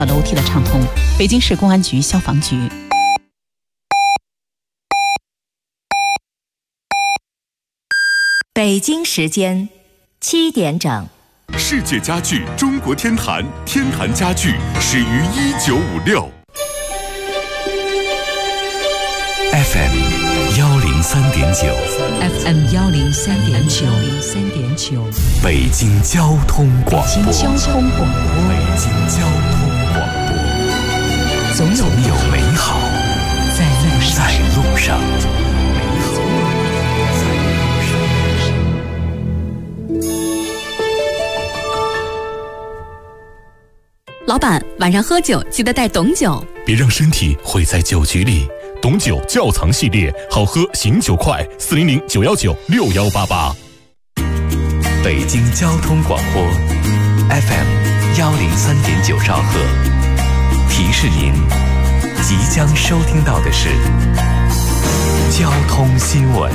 楼梯的畅通。北京市公安局消防局。 北京时间7点整。 世界家具中国天坛，天坛家具始于1956。 FM 103.9 FM 103.9 北京交通广播。 北京交通广播。 北京交通广播。总有美好在路上。 老板，晚上喝酒记得带董酒， 别让身体毁在酒局里。董酒窖藏系列，好喝醒酒快，400-919-6188。 北京交通广播 FM 103.9兆赫，提示您即将收听到的是交通新闻。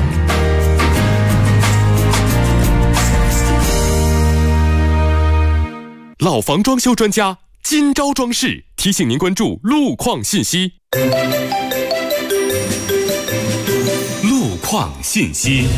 老房装修专家今朝装饰提醒您关注路况信息。路况信息。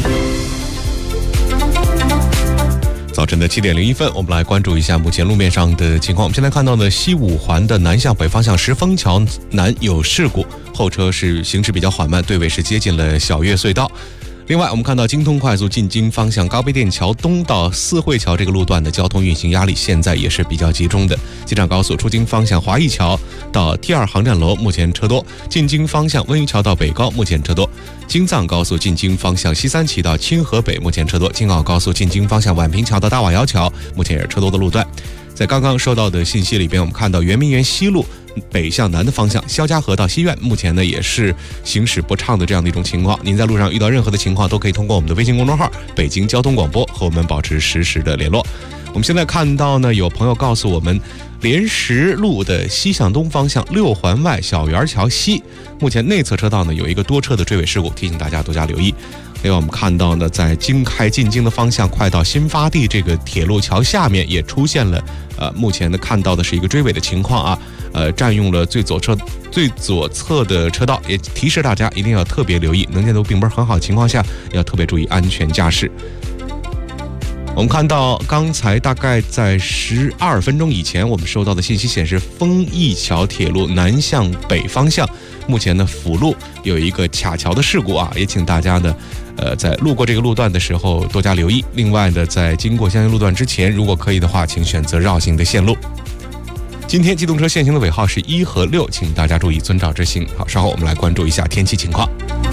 早晨的7点01分，我们来关注一下目前路面上的情况。我们现在看到的西五环的南向北方向石峰桥南有事故，后车是行驶比较缓慢，队尾是接近了小月隧道。另外，我们看到京通快速进京方向高碑店桥东到四惠桥这个路段的交通运行压力现在也是比较集中的。机场高速出京方向华谊桥到T2航站楼目前车多，进京方向温榆桥到北高目前车多。京藏高速进京方向西三旗到清河北目前车多，京澳高速进京方向宛平桥到大瓦窑桥目前也是车多的路段。在刚刚收到的信息里边，我们看到圆明园西路北向南的方向肖家河到西苑目前呢也是行驶不畅的这样的一种情况。您在路上遇到任何的情况，都可以通过我们的微信公众号北京交通广播和我们保持实时的联络。我们现在看到呢，有朋友告诉我们，莲石路的西向东方向6环外小园桥西目前内侧车道呢有一个多车的追尾事故，提醒大家多加留意。另外我们看到呢，在京开进京的方向快到新发地这个铁路桥下面也出现了目前呢看到的是一个追尾的情况啊，占用了最左侧的车道，也提示大家一定要特别留意，能见度并不是很好的情况下要特别注意安全驾驶。我们看到刚才大概在12分钟以前，我们收到的信息显示，丰益桥铁路南向北方向目前呢辅路有一个卡桥的事故啊，也请大家呢在路过这个路段的时候多加留意。另外呢，在经过相应路段之前，如果可以的话，请选择绕行的线路。今天机动车限行的尾号是1和6，请大家注意遵照执行。好，稍后我们来关注一下天气情况。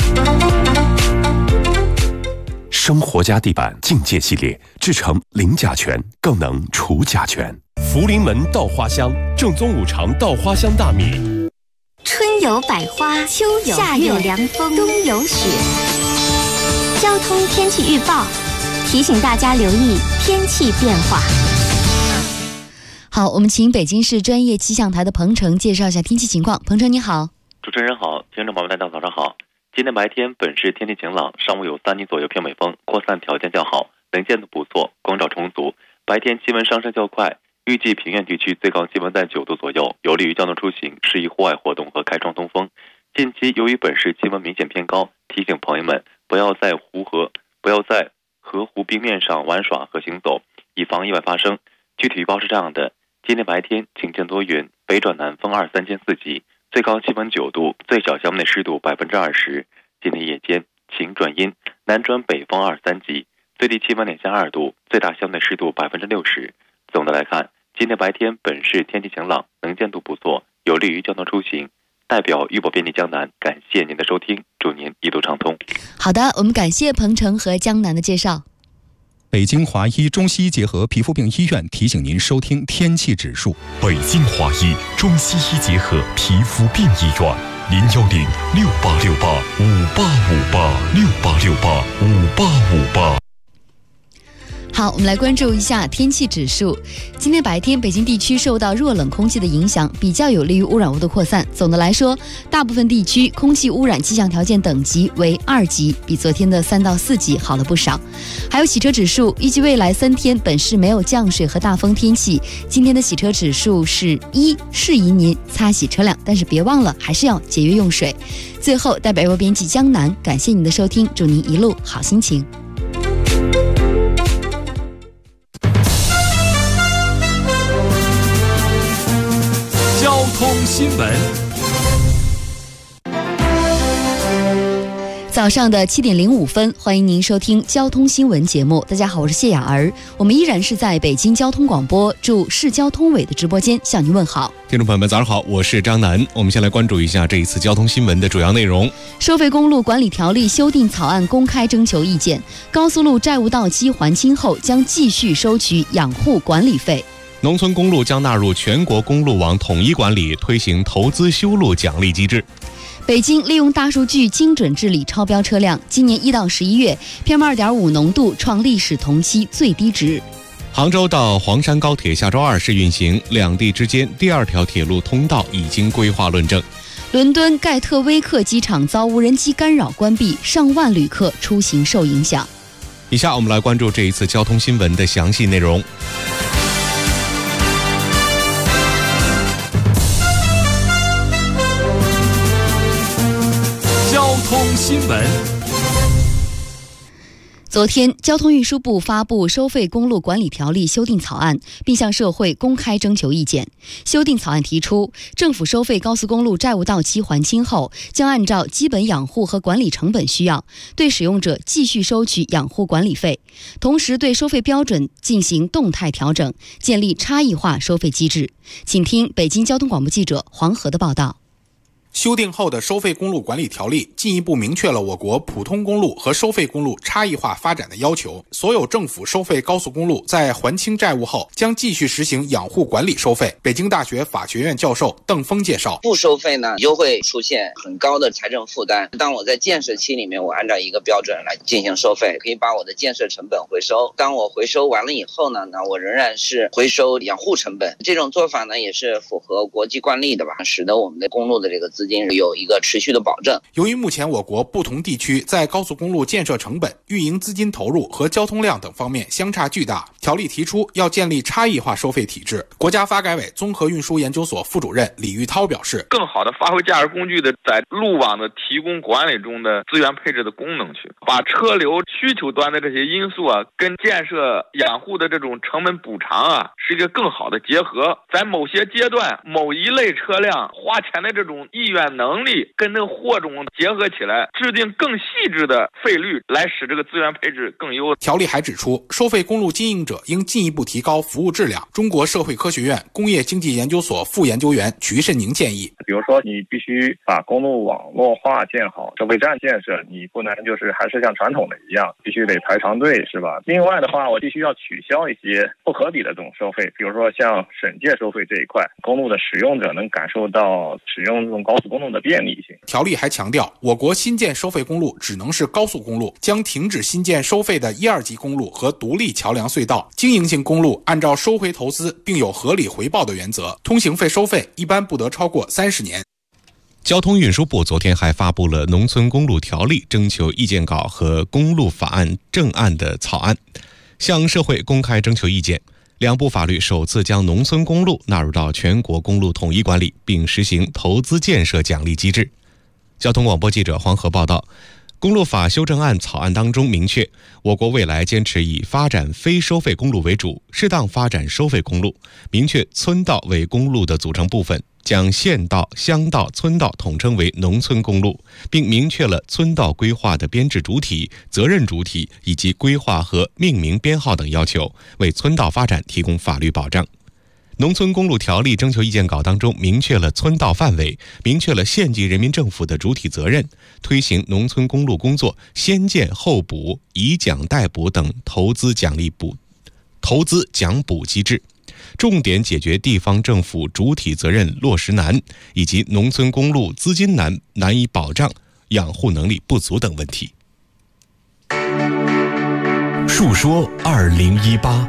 生活家地板境界系列制成零甲醛，更能除甲醛。 福临门稻花香，正宗五常稻花香大米。 春有百花，秋有夏有凉风，冬有雪。交通天气预报提醒大家留意天气变化。 好，我们请北京市专业气象台的彭程介绍一下天气情况。彭程你好。 主持人好，听众朋友们大家早上好。今天白天本市天气晴朗，上午有3级左右偏北风，扩散条件较好，能见度不错，光照充足。白天气温上升较快，预计平原地区最高气温在9度左右，有利于交通出行，适宜户外活动和开窗通风。近期由于本市气温明显偏高，提醒朋友们不要在河湖冰面上玩耍和行走，以防意外发生。具体预报是这样的：今天白天晴间多云，北转南风2、3间4级，最高气温9度，最小相对湿度20%。今天夜间晴转阴，南转北风2、3级，最低气温0下2度，最大相对湿度60%。总的来看，今天白天本市天气晴朗，能见度不错，有利于交通出行。代表预报便利江南，感谢您的收听，祝您一路畅通。 好的，我们感谢彭程和江南的介绍。 北京华医中西医结合皮肤病医院提醒您收听天气指数。 北京华医中西医结合皮肤病医院，010-6868-5858，6868-5858。 好，我们来关注一下天气指数。今天白天，北京地区受到弱冷空气的影响，比较有利于污染物的扩散。总的来说，大部分地区空气污染气象条件等级为2级，比昨天的3到4级好了不少。还有洗车指数，预计未来3天本市没有降水和大风天气，今天的洗车指数是1，适宜您擦洗车辆，但是别忘了还是要节约用水。最后，代表播编辑江南，感谢您的收听，祝您一路好心情。 交通新闻， 早上的7点05分，欢迎您收听交通新闻节目。大家好，我是谢雅儿，我们依然是在北京交通广播驻市交通委的直播间向您问好。 听众朋友们，早上好，我是张楠。我们先来关注一下这一次交通新闻的主要内容。 收费公路管理条例修订草案公开征求意见，高速路债务到期还清后将继续收取养护管理费。 农村公路将纳入全国公路网统一管理，推行投资修路奖励机制。 北京利用大数据精准治理超标车辆，今年1到11月 PM2.5 浓度创历史同期最低值。 杭州到黄山高铁下周2试运行，两地之间第2条铁路通道已经规划论证。 伦敦盖特威克机场遭无人机干扰关闭，上万旅客出行受影响。 以下我们来关注这一次交通新闻的详细内容。 交通新闻。 昨天，交通运输部发布《收费公路管理条例》修订草案，并向社会公开征求意见。修订草案提出，政府收费高速公路债务到期还清后，将按照基本养护和管理成本需要，对使用者继续收取养护管理费，同时对收费标准进行动态调整，建立差异化收费机制。请听北京交通广播记者黄河的报道。 修订后的收费公路管理条例进一步明确了我国普通公路和收费公路差异化发展的要求。所有政府收费高速公路在还清债务后，将继续实行养护管理收费。北京大学法学院教授邓峰介绍， 不收费呢，就会出现很高的财政负担。当我在建设期里面，我按照一个标准来进行收费，可以把我的建设成本回收。当我回收完了以后呢，我仍然是回收养护成本。这种做法呢，也是符合国际惯例的吧，使得我们的公路的这个资金有一个持续的保证。 由于目前我国不同地区在高速公路建设成本、运营资金投入和交通量等方面相差巨大，条例提出要建立差异化收费体制。国家发改委综合运输研究所副主任李玉涛表示， 更好的发挥驾驶工具的在路网的提供管理中的资源配置的功能去，把车流需求端的这些因素跟建设养护的这种成本补偿是一个更好的结合。在某些阶段，某一类车辆花钱的这种意愿能力跟这个货种结合起来，制定更细致的费率，来使这个资源配置更优。 条例还指出，收费公路经营者应进一步提高服务质量。中国社会科学院工业经济研究所副研究员瞿慎宁建议， 比如说你必须把公路网络化建好，收费站建设你不能就是还是像传统的一样，必须得排长队，是吧？另外的话，我必须要取消一些不合理的这种收费，比如说像省界收费这一块，公路的使用者能感受到使用这种高速公路的便利性。 条例还强调，我国新建收费公路只能是高速公路，将停止新建收费的1、2级公路和独立桥梁隧道。经营性公路按照收回投资并有合理回报的原则，通行费收费一般不得超过30年。 交通运输部昨天还发布了《农村公路条例》征求意见稿和公路法案正案的草案，向社会公开征求意见。两部法律首次将农村公路纳入到全国公路统一管理，并实行投资建设奖励机制。交通广播记者黄河报道，公路法修正案草案当中明确，我国未来坚持以发展非收费公路为主，适当发展收费公路，明确村道为公路的组成部分，将县道、乡道、村道统称为农村公路，并明确了村道规划的编制主体、责任主体以及规划和命名编号等要求，为村道发展提供法律保障。农村公路条例征求意见稿当中明确了村道范围，明确了县级人民政府的主体责任，推行农村公路工作先建后补、以奖代补等投资奖补机制，重点解决地方政府主体责任落实难以及农村公路资金难以保障、养护能力不足等问题。 述说2018。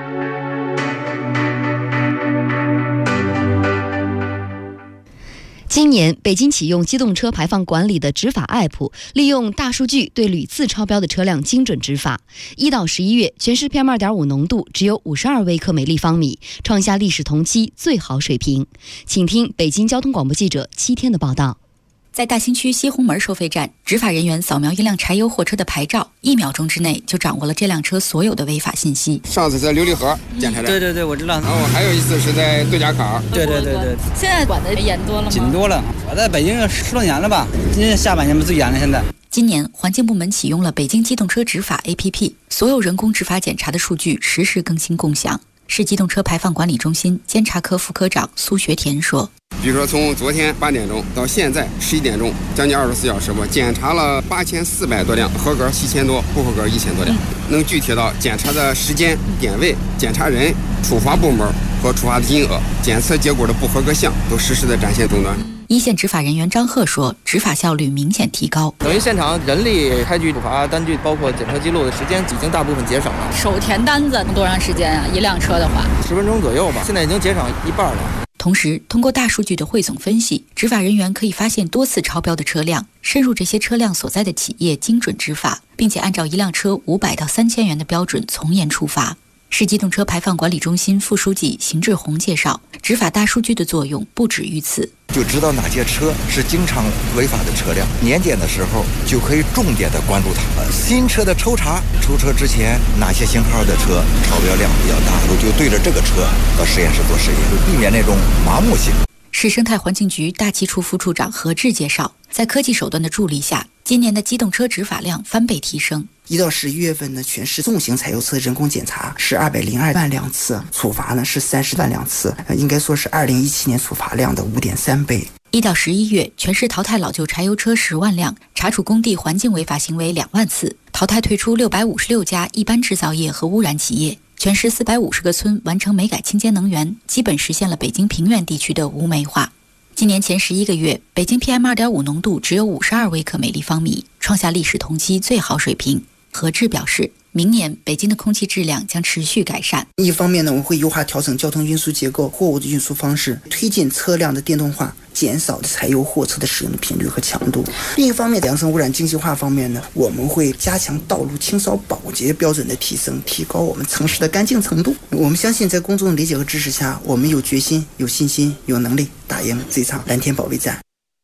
今年，北京启用机动车排放管理的执法 App， 利用大数据对屡次超标的车辆精准执法。1到11月，全市 PM2.5 浓度只有52微克每立方米，创下历史同期最好水平。请听北京交通广播记者7天的报道。 在大兴区西红门收费站，执法人员扫描一辆柴油货车的牌照，1秒钟之内就掌握了这辆车所有的违法信息。 上次在琉璃河检查的， 对，我知道。 然后还有一次是在对家坎。 对。 现在管的严多了吗？ 紧多了。我在北京10多年了吧，今年下半年不最严了。现在， 今年环境部门启用了北京机动车执法 APP， 所有人工执法检查的数据实时更新共享。市机动车排放管理中心监察科副科长苏学田说， 比如说从昨天8点钟到现在11点钟，将近24小时，我检查了8400多辆，合格7000多，不合格1000多辆。能具体到检查的时间、点位、检查人、处罚部门和处罚的金额、检测结果的不合格项都实时的展现终端。 一线执法人员张贺说，执法效率明显提高， 等于现场人力、开具处罚单据，包括检测记录的时间已经大部分节省了。 手填单子多长时间啊？一辆车的话 10分钟左右吧，现在已经节省一半了。 同时，通过大数据的汇总分析，执法人员可以发现多次超标的车辆，深入这些车辆所在的企业，精准执法，并且按照一辆车500到3000元的标准从严处罚。市机动车排放管理中心副书记邢志宏介绍，执法大数据的作用不止于此， 就知道哪些车是经常违法的车辆，年检的时候就可以重点的关注它。新车的抽查，抽车之前哪些型号的车超标量比较大，我就对着这个车到实验室做实验，避免那种麻木性。 市生态环境局大气处副处长何志介绍，在科技手段的助力下，今年的机动车执法量翻倍提升。 1到11月份呢，全市重型柴油车人工检查是202万辆次，处罚呢是30万辆次，应该说是2017年处罚量的5.3倍。 1到11月，全市淘汰老旧柴油车10万辆，查处工地环境违法行为2万次，淘汰退出656家一般制造业和污染企业。全市450个村完成煤改清洁能源，基本实现了北京平原地区的无煤化。今年前11个月，北京 PM2.5 浓度只有52微克每立方米，创下历史同期最好水平。何志表示，明年北京的空气质量将持续改善。 一方面呢，我们会优化调整交通运输结构、货物的运输方式，推进车辆的电动化，减少柴油货车的使用的频率和强度。另一方面，扬声污染经济化方面呢，我们会加强道路清扫保洁标准的提升，提高我们城市的干净程度。我们相信，在公众的理解和支持下，我们有决心、有信心、有能力打赢这场蓝天保卫战。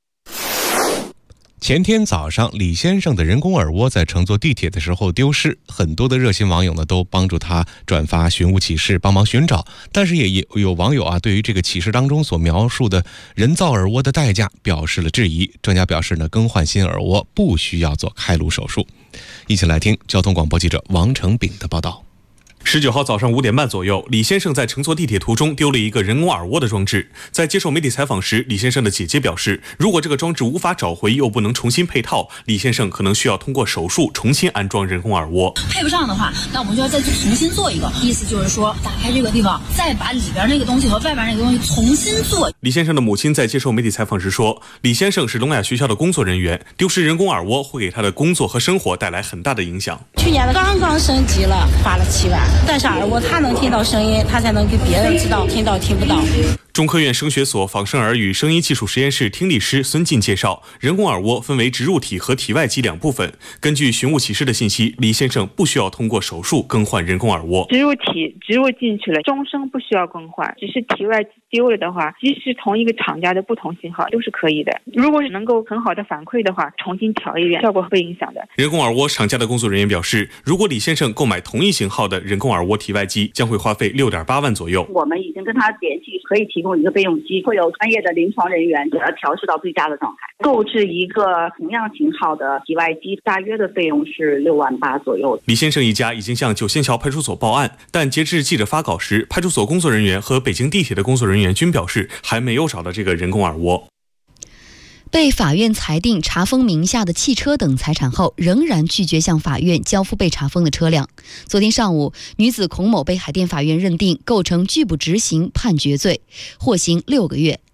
前天早上，李先生的人工耳蜗在乘坐地铁的时候丢失，很多的热心网友呢都帮助他转发寻物启事，帮忙寻找。但是也有网友对于这个启事当中所描述的人造耳蜗的代价表示了质疑。专家表示呢，更换新耳蜗不需要做开颅手术。一起来听交通广播记者王成炳的报道。 19号早上5点半左右，李先生在乘坐地铁途中丢了一个人工耳蜗的装置。在接受媒体采访时，李先生的姐姐表示，如果这个装置无法找回又不能重新配套，李先生可能需要通过手术重新安装人工耳蜗。 配不上的话，那我们就要再重新做一个，意思就是说打开这个地方，再把里边那个东西和外边那个东西重新做。 李先生的母亲在接受媒体采访时说，李先生是聋哑学校的工作人员，丢失人工耳蜗会给他的工作和生活带来很大的影响。 去年的刚刚升级了，花了7万。戴上耳蜗，他能听到声音，他才能给别人知道听到听不到。 中科院声学所仿生儿与声音技术实验室听力师孙进介绍，人工耳蜗分为植入体和体外机2部分。根据寻物启事的信息，李先生不需要通过手术更换人工耳蜗。 植入体植入进去了，终生不需要更换，只是体外机丢了的话，即使同一个厂家的不同型号都是可以的。如果是能够很好的反馈的话，重新调一遍，效果会影响的。 人工耳蜗厂家的工作人员表示，如果李先生购买同一型号的人工耳蜗体外机，将会花费6.8万左右。 我们已经跟他联系，可以提供一个备用机，会有专业的临床人员给他调试到最佳的状态。购置一个同样型号的体外机，大约的费用是6万8左右。 李先生一家已经向九仙桥派出所报案，但截至记者发稿时，派出所工作人员和北京地铁的工作人员均表示还没有找到这个人工耳蜗。 被法院裁定查封名下的汽车等财产后，仍然拒绝向法院交付被查封的车辆。昨天上午，女子孔某被海淀法院认定构成拒不执行判决罪，获刑6个月。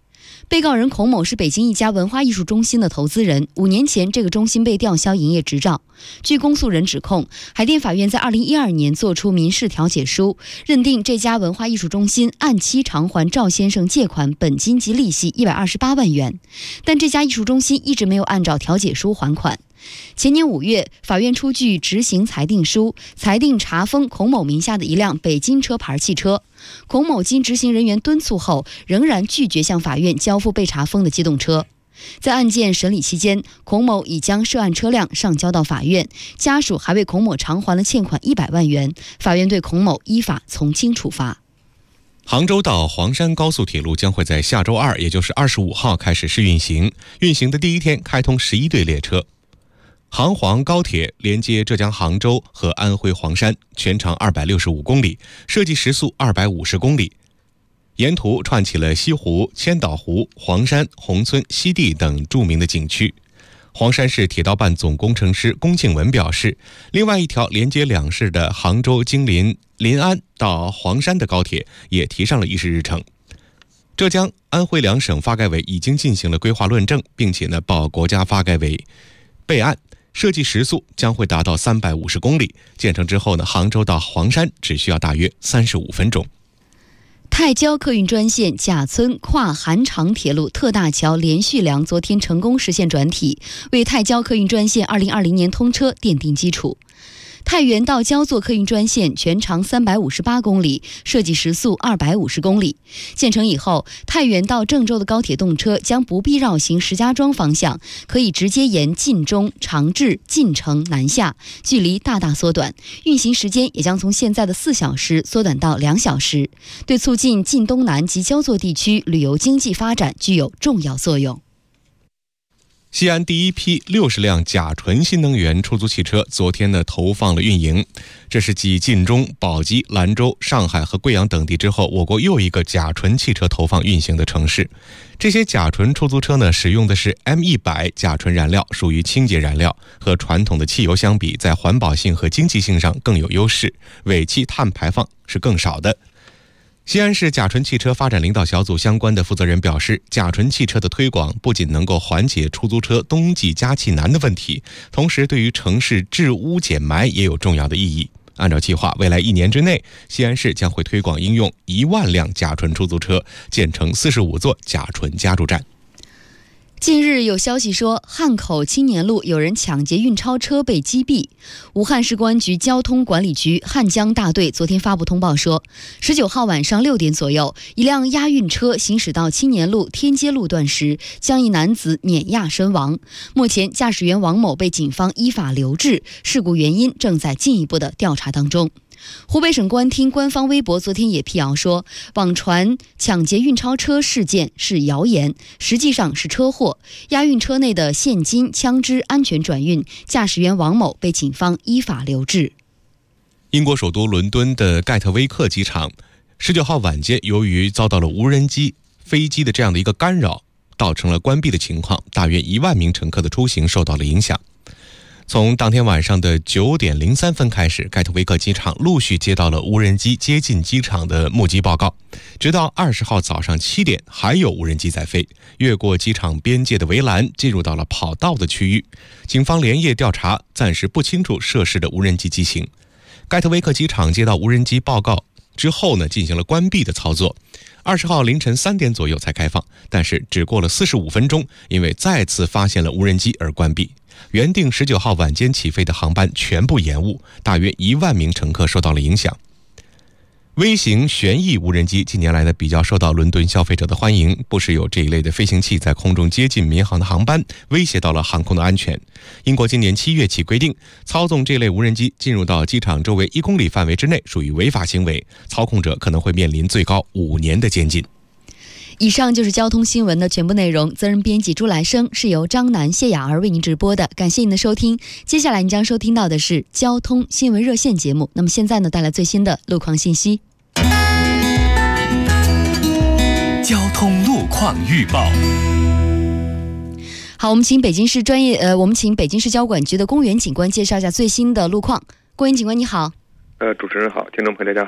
被告人孔某是北京一家文化艺术中心的投资人，5年前这个中心被吊销营业执照。据公诉人指控，海淀法院在2012年作出民事调解书，认定这家文化艺术中心按期偿还赵先生借款本金及利息128万元，但这家艺术中心一直没有按照调解书还款。前年5月，法院出具执行裁定书，裁定查封孔某名下的一辆北京车牌汽车。孔某经执行人员敦促后，仍然拒绝向法院交付被查封的机动车。在案件审理期间，孔某已将涉案车辆上交到法院，家属还为孔某偿还了欠款100万元，法院对孔某依法从轻处罚。 杭州到黄山高速铁路将会在下周2，也就是25号开始试运行，运行的第一天开通11对列车。杭黄高铁连接浙江杭州和安徽黄山，全长265公里，设计时速250公里。沿途串起了西湖、千岛湖、黄山、宏村、西递等著名的景区。黄山市铁道办总工程师龚庆文表示，另外一条连接两市的杭州经临安到黄山的高铁也提上了议事日程。浙江、安徽两省发改委已经进行了规划论证，并且报国家发改委备案，设计时速将会达到350公里。建成之后杭州到黄山只需要大约35分钟。 泰交客运专线贾村跨韩长铁路特大桥连续梁昨天成功实现转体，为泰交客运专线2020年通车奠定基础。太原到焦作客运专线全长358公里，设计时速250公里。建成以后，太原到郑州的高铁动车将不必绕行石家庄方向，可以直接沿晋中、长治、晋城南下，距离大大缩短，运行时间也将从现在的4小时缩短到2小时，对促进晋东南及焦作地区旅游经济发展具有重要作用。 西安第一批60辆甲醇新能源出租汽车昨天投放了运营，这是继晋中、宝鸡、兰州、上海和贵阳等地之后，我国又一个甲醇汽车投放运行的城市。这些甲醇出租车使用的是 M100 甲醇燃料，属于清洁燃料，和传统的汽油相比，在环保性和经济性上更有优势，尾气碳排放是更少的。西安市甲醇汽车发展领导小组相关的负责人表示，甲醇汽车的推广不仅能够缓解出租车冬季加气难的问题，同时对于城市治污减霾也有重要的意义。按照计划，未来1年之内，西安市将会推广应用1万辆甲醇出租车，建成45座甲醇加注站。 近日有消息说，汉口青年路有人抢劫运钞车被击毙。武汉市公安局交通管理局汉江大队昨天发布通报说，19号晚上6点左右，一辆押运车行驶到青年路天街路段时，将一男子碾压身亡。目前驾驶员王某被警方依法留置，事故原因正在进一步的调查当中。湖北省公安厅官方微博昨天也辟谣说，网传抢劫运钞车事件是谣言，实际上是车祸，押运车内的现金、枪支安全转运，驾驶员王某被警方依法留置。 英国首都伦敦的盖特威克机场19号晚间，由于遭到了无人机、飞机的这样的一个干扰，造成了关闭的情况，大约1万名乘客的出行受到了影响。从当天晚上的9点03分开始，盖特威克机场陆续接到了无人机接近机场的目击报告，直到20号早上7点，还有无人机在飞，越过机场边界的围栏，进入到了跑道的区域。警方连夜调查，暂时不清楚涉事的无人机机型。盖特威克机场接到无人机报告之后进行了关闭的操作。20号凌晨3点左右才开放，但是只过了45分钟，因为再次发现了无人机而关闭。原定19号晚间起飞的航班全部延误，大约1万名乘客受到了影响。微型旋翼无人机近年来比较受到伦敦消费者的欢迎，不时有这一类的飞行器在空中接近民航的航班，威胁到了航空的安全。英国今年7月起规定，操纵这类无人机进入到机场周围1公里范围之内属于违法行为，操控者可能会面临最高5年的监禁。 以上就是交通新闻的全部内容，责任编辑朱来生，是由张楠、谢雅儿为您直播的。感谢您的收听，接下来您将收听到的是交通新闻热线节目。那么现在带来最新的路况信息。 交通路况预报。 好，我们请北京市交管局的公园警官介绍一下最新的路况。公园警官你好。 主持人好，听众朋友大家好。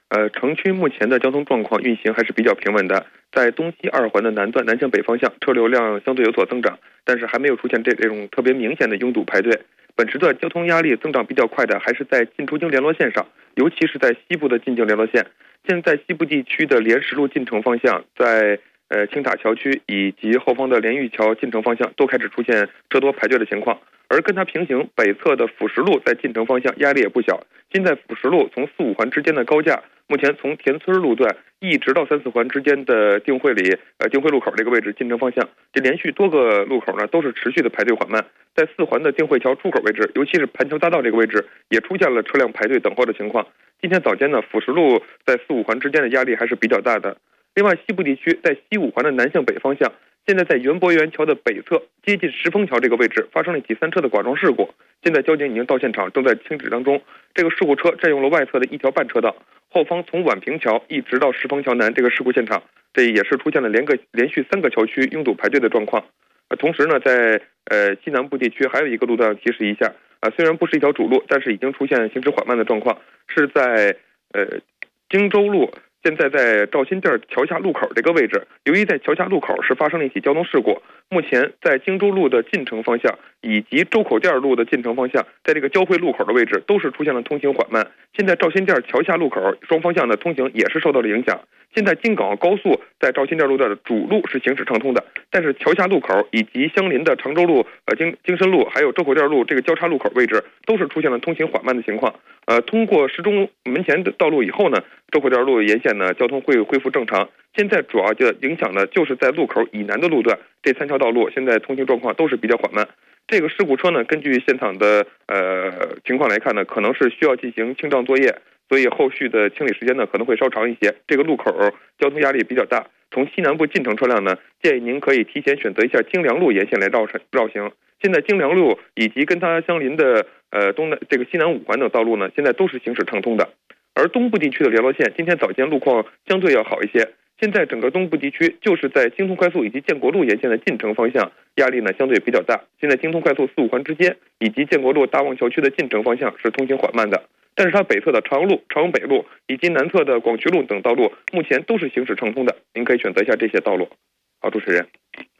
城区目前的交通状况运行还是比较平稳的，在东西二环的南段南向北方向车流量相对有所增长，但是还没有出现这种特别明显的拥堵排队。本时段交通压力增长比较快的还是在进出京联络线上，尤其是在西部的进京联络线。现在西部地区的莲石路进城方向，在青塔桥区以及后方的莲玉桥进城方向都开始出现车多排队的情况，而跟它平行北侧的辅石路在进城方向压力也不小。现在辅石路从4、5环之间的高架，目前从田村路段一直到3、4环之间的定慧路口这个位置进城方向，这连续多个路口呢都是持续的排队缓慢。在4环的定慧桥出口位置，尤其是盘桥大道这个位置，也出现了车辆排队等候的情况。今天早间呢，辅石路在4、5环之间的压力还是比较大的。另外，西部地区在西5环的南向北方向，现在在园博园桥的北侧接近石峰桥这个位置发生了一起3车的剐撞事故，现在交警已经到现场，正在清理当中。这个事故车占用了外侧的1条半车道，后方从宛平桥一直到石峰桥南这个事故现场，这也是出现了连续3个桥区拥堵排队的状况。同时呢，在西南部地区还有一个路段提示一下，虽然不是一条主路，但是已经出现行驶缓慢的状况，是在荆州路。现在在赵新店桥下路口这个位置，由于在桥下路口是发生了一起交通事故，目前在荆州路的进城方向以及周口店路的进城方向，在这个交汇路口的位置都是出现了通行缓慢。现在赵新店桥下路口双方向的通行也是受到了影响。现在京港澳高速在赵新店路段的主路是行驶畅通的，但是桥下路口以及相邻的常州路、京深路还有周口店路这个交叉路口位置都是出现了通行缓慢的情况。通过石钟门前的道路以后呢，周口店路沿线呢交通会恢复正常。现在主要的影响呢就是在路口以南的路段，这3条道路现在通行状况都是比较缓慢。这个事故车呢，根据现场的情况来看呢，可能是需要进行清障作业，所以后续的清理时间呢可能会稍长一些。这个路口交通压力比较大，从西南部进城车辆呢，建议您可以提前选择一下京良路沿线来绕行。现在京良路以及跟它相邻的这个西南5环等道路呢，现在都是行驶畅通的。而东部地区的联络线今天早间路况相对要好一些。现在整个东部地区就是在京通快速以及建国路沿线的进城方向压力呢相对比较大。现在京通快速4、5环之间以及建国路大望桥区的进城方向是通行缓慢的，但是它北侧的朝阳路、朝阳北路以及南侧的广渠路等道路目前都是行驶畅通的，您可以选择一下这些道路。好，主持人。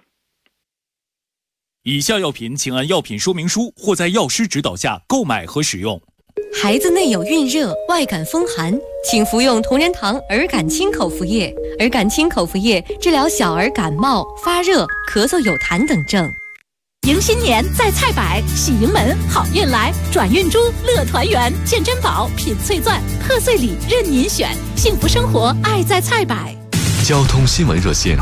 以下药品请按药品说明书或在药师指导下购买和使用。 孩子内有孕热、外感风寒，请服用同仁堂儿感清口服液。儿感清口服液治疗小儿感冒、发热、咳嗽有痰等症。 迎新年在菜百，喜迎门好运来，转运珠乐团圆，见珍宝品翠钻，贺岁礼任您选，幸福生活爱在菜百。 交通新闻热线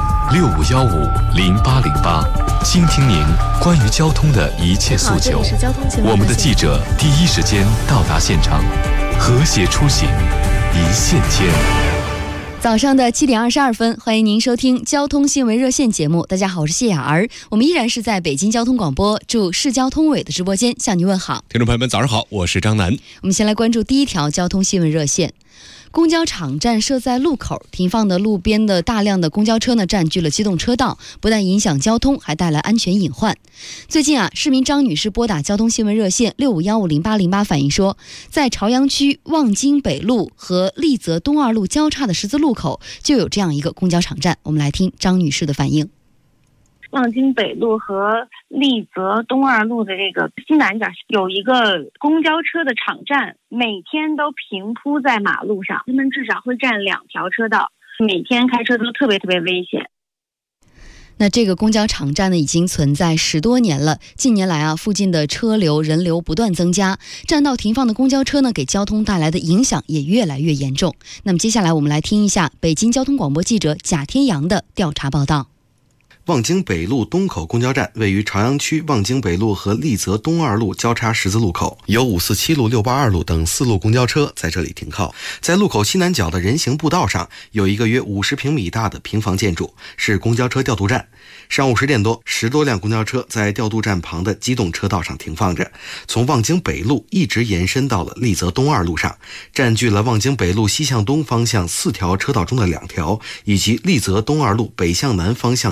65150808，倾听您关于交通的一切诉求。我们的记者第一时间到达现场，和谐出行，一线牵。 早上的7点22分，欢迎您收听交通新闻热线节目。大家好，我是谢雅儿，我们依然是在北京交通广播驻市交通委的直播间向您问好。 听众朋友们，早上好，我是张楠。 我们先来关注第一条交通新闻热线。公交场站设在路口，停放的路边的大量的公交车呢占据了机动车道，不但影响交通，还带来安全隐患。最近市民张女士拨打交通新闻热线65150808反映说，在朝阳区望京北路和丽泽东二路交叉的十字路口就有这样一个公交场站。我们来听张女士的反应。 望京北路和丽泽东二路的这个西南角有一个公交车的场站，每天都平铺在马路上，他们至少会占2条车道，每天开车都特别危险。 那这个公交场站呢，已经存在10多年了。近年来附近的车流人流不断增加，占道停放的公交车呢，给交通带来的影响也越来越严重。那么接下来我们来听一下北京交通广播记者贾天阳的调查报道。 望京北路东口公交站位于朝阳区望京北路和丽泽东二路交叉十字路口，有547路、682路等4路公交车在这里停靠。在路口西南角的人行步道上，有一个约50平米大的平房建筑，是公交车调度站。上午10点多，10多辆公交车在调度站旁的机动车道上停放着，从望京北路一直延伸到了丽泽东二路上，占据了望京北路西向东方向4条车道中的2条，以及丽泽东二路北向南方向的全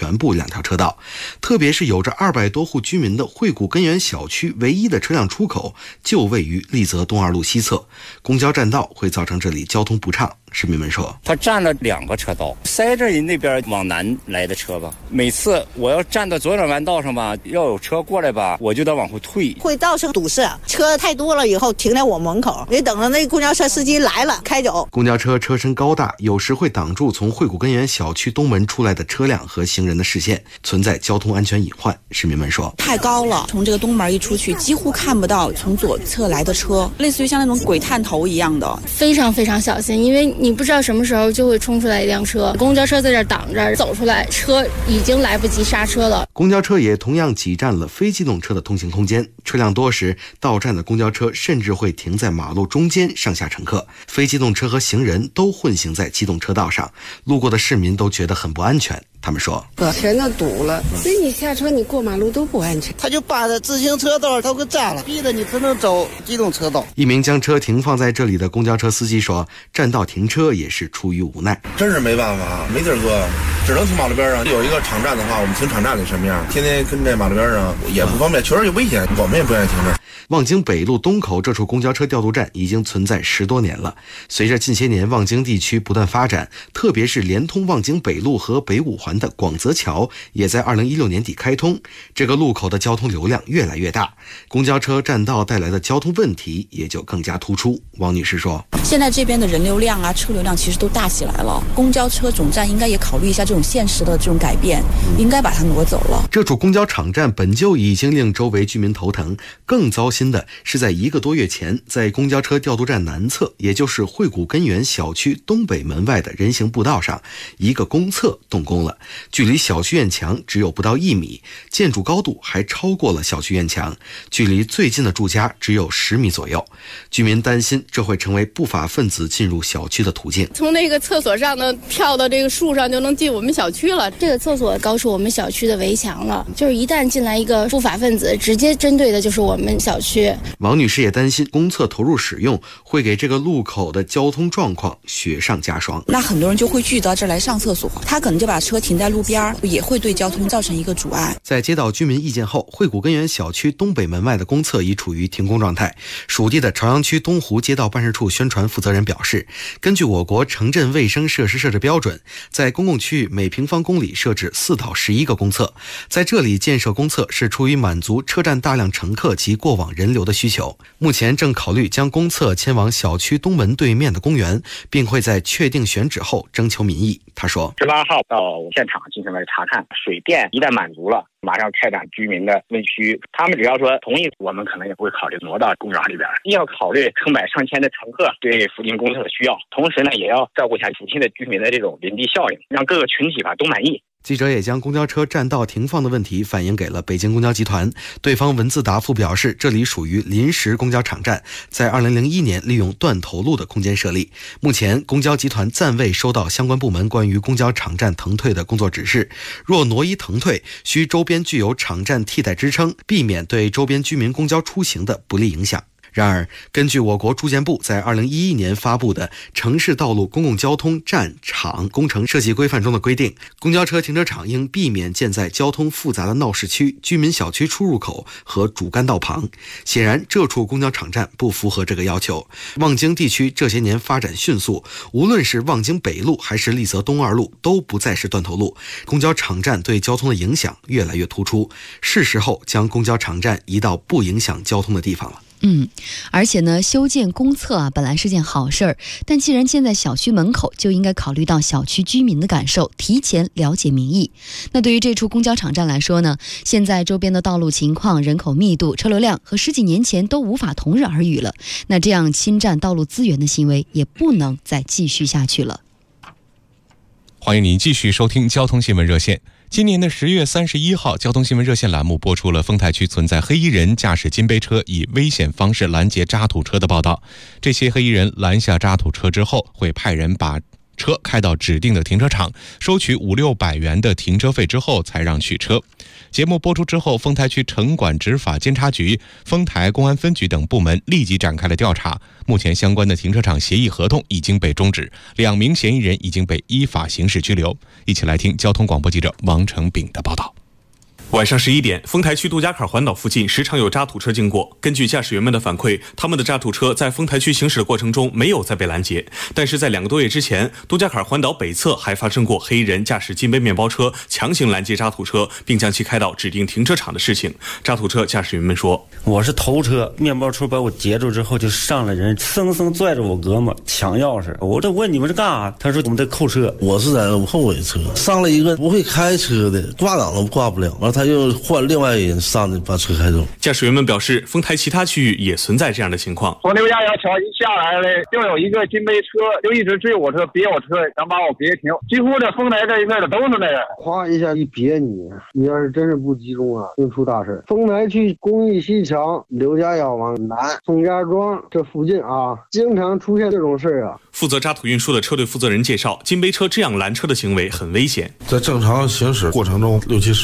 全部2条车道。特别是有着200多户居民的惠谷根源小区唯一的车辆出口就位于丽泽东2路西侧，公交占道会造成这里交通不畅。市民们说， 他占了2个车道，塞着那边往南来的车吧。每次我要站到左转弯道上吧，要有车过来吧，我就得往后退， 会造成堵塞。车太多了以后停在我门口，得等着那公交车司机来了开走。 公交车车身高大，有时会挡住从惠谷根源小区东门出来的车辆和行人的视线，存在交通安全隐患。市民们说， 太高了，从这个东门一出去，几乎看不到从左侧来的车，类似于像那种鬼探头一样的， 非常非常小心，因为你不知道什么时候就会冲出来一辆车，公交车在这儿挡着，走出来车已经来不及刹车了。 公交车也同样挤占了非机动车的通行空间，车辆多时，到站的公交车甚至会停在马路中间上下乘客，非机动车和行人都混行在机动车道上，路过的市民都觉得很不安全。他们说， 全都堵了，所以你下车你过马路都不安全。 他就把自行车道都给占了，逼得你只能走机动车道。 一名将车停放在这里的公交车司机说，占道停车也是出于无奈。 真是没办法，没地儿搁，只能停马路边上。有一个场站的话，我们停场站里什么样？天天跟这马路边上也不方便，确实有危险，我们也不愿意停这儿。 望京北路东口这处公交车调度站已经存在10多年了。随着近些年望京地区不断发展，特别是连通望京北路和北五环的广泽桥也在2016年底开通，这个路口的交通流量越来越大，公交车占道带来的交通问题也就更加突出。王女士说， 现在这边的人流量啊、车流量其实都大起来了，公交车总站应该也考虑一下这种现实的这种改变，应该把它挪走了。 这处公交场站本就已经令周围居民头疼，更糟心的是在1个多月前，在公交车调度站南侧，也就是惠谷根源小区东北门外的人行步道上，一个公厕动工了，距离小区院墙只有不到1米，建筑高度还超过了小区院墙，距离最近的住家只有10米左右。居民担心这会成为不法分子进入小区的途径。 从那个厕所上呢跳到这个树上就能进我们小区了，这个厕所高出我们小区的围墙了，就是一旦进来一个不法分子，直接针对的就是我们小区。 王女士也担心公厕投入使用会给这个路口的交通状况雪上加霜。 那很多人就会聚到这儿来上厕所，他可能就把车停在路边，也会对交通造成一个阻碍。 在接到居民意见后，惠谷根源小区东北门外的公厕已处于停工状态。属地的朝阳区东湖街道办事处宣传负责人表示，根据我国城镇卫生设施设置标准，在公共区域每平方公里设置4到11个公厕，在这里建设公厕是出于满足车站大量乘客及过往人流的需求。目前正考虑将公厕迁往小区东门对面的公园，并会在确定选址后征求民意。他说 ，18号到现场进行了查看，水电一旦满足了，马上开展居民的问需，他们只要说同意，我们可能也不会考虑挪到公园里边，要考虑成百上千的乘客对附近公厕的需要，同时呢，也要照顾一下附近的居民的这种邻地效应，让各个群体都满意。 记者也将公交车占道停放的问题反映给了北京公交集团，对方文字答复表示，这里属于临时公交场站，在2001年利用断头路的空间设立。目前公交集团暂未收到相关部门关于公交场站腾退的工作指示，若挪移腾退，需周边具有场站替代支撑，避免对周边居民公交出行的不利影响。然而，根据我国住建部在2011年发布的《城市道路公共交通站场工程设计规范》中的规定，公交车停车场应避免建在交通复杂的闹市区、居民小区出入口和主干道旁。显然，这处公交场站不符合这个要求。望京地区这些年发展迅速，无论是望京北路还是丽泽东2路都不再是断头路，公交场站对交通的影响越来越突出，是时候将公交场站移到不影响交通的地方了。 而且呢，修建公厕本来是件好事儿，但既然建在小区门口，就应该考虑到小区居民的感受，提前了解民意。那对于这处公交场站来说呢，现在周边的道路情况、人口密度、车流量和10几年前都无法同日而语了。那这样侵占道路资源的行为也不能再继续下去了。 欢迎您继续收听交通新闻热线。今年的10月31号，交通新闻热线栏目播出了丰台区存在黑衣人驾驶金杯车以危险方式拦截渣土车的报道。这些黑衣人拦下渣土车之后，会派人把车开到指定的停车场，收取500-600元的停车费之后才让取车。节目播出之后，丰台区城管执法监察局、丰台公安分局等部门立即展开了调查。目前相关的停车场协议合同已经被终止，2名嫌疑人已经被依法刑事拘留。一起来听交通广播记者王成炳的报道。 晚上11点，丰台区杜家坎环岛附近时常有渣土车经过。根据驾驶员们的反馈，他们的渣土车在丰台区行驶的过程中没有再被拦截。但是在2个多月之前，杜家坎环岛北侧还发生过黑衣人驾驶金杯面包车强行拦截渣土车，并将其开到指定停车场的事情。渣土车驾驶员们说：“ 我是头车，面包车把我截住之后，就上来人，生生拽着我胳膊抢钥匙。我这问你们是干啥？他说我们在扣车。 我是在后尾车，上来一个不会开车的，挂档都挂不了，完了他又换另外一人上去把车开走。 驾驶员们表示，丰台其他区域也存在这样的情况。 从刘家窑桥一下来了，就有一个金杯车，就一直追我车，别我车，想把我别停。几乎这丰台这一片的都是那样， 哗一下一别你要是真是不集中啊，就出大事。丰台区公益西墙刘家窑往南宋家庄这附近啊，经常出现这种事啊。 负责渣土运输的车队负责人介绍，金杯车这样拦车的行为很危险， 在正常行驶过程中60-70